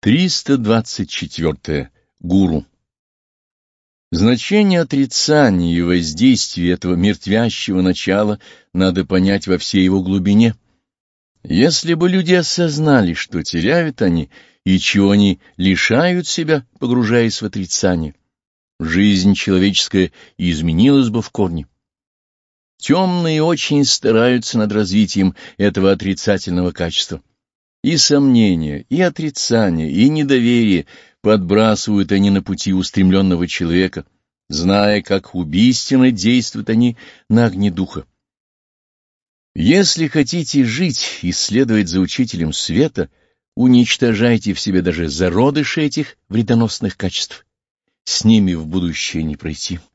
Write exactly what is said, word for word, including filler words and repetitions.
триста двадцать четыре. Гуру. Значение отрицания и воздействия этого мертвящего начала надо понять во всей его глубине. Если бы люди осознали, что теряют они и чего они лишают себя, погружаясь в отрицание, жизнь человеческая изменилась бы в корне. Темные очень стараются над развитием этого отрицательного качества. И сомнения, и отрицание, и недоверие подбрасывают они на пути устремленного человека, зная, как убийственно действуют они на огне духа. Если хотите жить и следовать за учителем света, уничтожайте в себе даже зародыши этих вредоносных качеств. С ними в будущее не пройти.